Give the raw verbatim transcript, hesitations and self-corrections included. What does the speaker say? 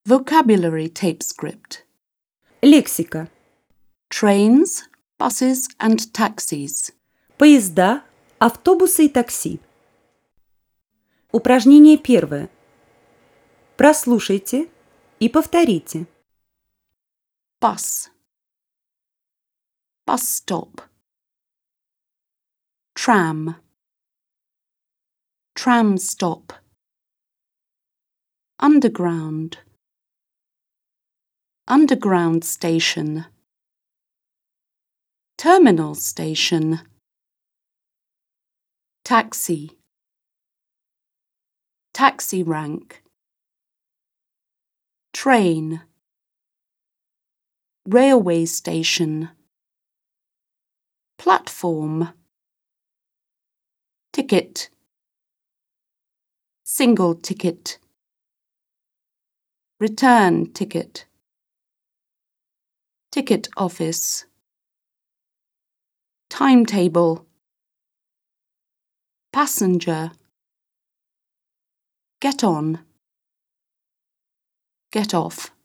Vocabulary tape script. Лексика. Trains, buses and taxis. Поезда, автобусы и такси. Упражнение первое. Прослушайте и повторите. Bus. Bus stop. Tram. Tram stop. Underground. Underground station. Terminal station. Taxi. Taxi rank. Train. Railway station. Platform. Ticket. Single ticket. Return ticket. Ticket office. Timetable. Passenger. Get on. Get off.